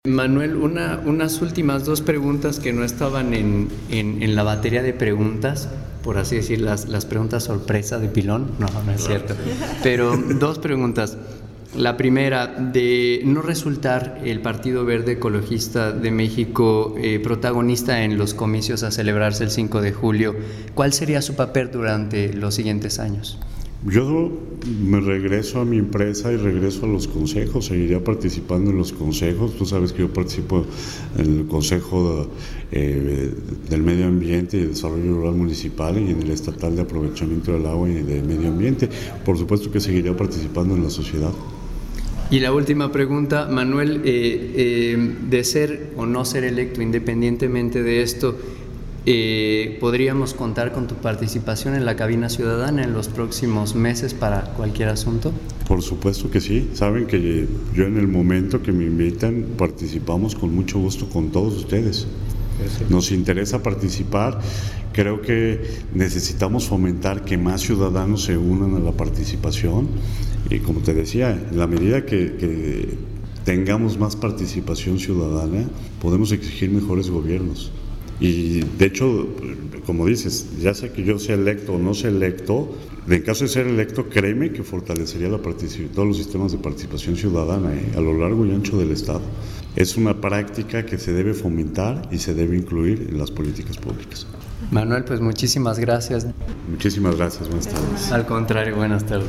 Manuel, unas últimas dos preguntas que no estaban en la batería de preguntas, por así decir, las preguntas sorpresa de pilón. No es cierto. Pero dos preguntas. La primera, de no resultar el Partido Verde Ecologista de México protagonista en los comicios a celebrarse el 5 de julio, ¿cuál sería su papel durante los siguientes años? Yo me regreso a mi empresa y regreso a los consejos, seguiría participando en los consejos. Tú sabes que yo participo en el Consejo del Medio Ambiente y Desarrollo Rural Municipal y en el Estatal de Aprovechamiento del Agua y de Medio Ambiente. Por supuesto que seguiría participando en la sociedad. Y la última pregunta, Manuel, de ser o no ser electo, independientemente de esto, ¿podríamos contar con tu participación en la cabina ciudadana en los próximos meses para cualquier asunto? Por supuesto que sí. Saben que yo en el momento que me invitan participamos con mucho gusto con todos ustedes. Perfecto. Nos interesa participar. Creo que necesitamos fomentar que más ciudadanos se unan a la participación y, como te decía, en la medida que tengamos más participación ciudadana podemos exigir mejores gobiernos. Y de hecho, como dices, ya sea que yo sea electo o no sea electo, en caso de ser electo, créeme que fortalecería todos los sistemas de participación ciudadana a lo largo y ancho del Estado. Es una práctica que se debe fomentar y se debe incluir en las políticas públicas. Manuel, pues muchísimas gracias. Muchísimas gracias, buenas tardes. Al contrario, buenas tardes.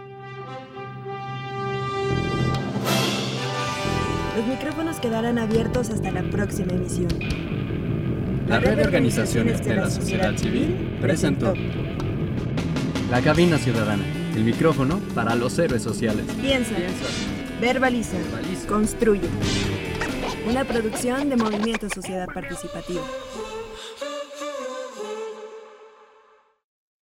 Los micrófonos quedarán abiertos hasta la próxima emisión. La Red de Organizaciones de la Sociedad Civil presentó La Cabina Ciudadana, el micrófono para los héroes sociales. Piensa. Verbaliza. Construye. Una producción de Movimiento Sociedad Participativa.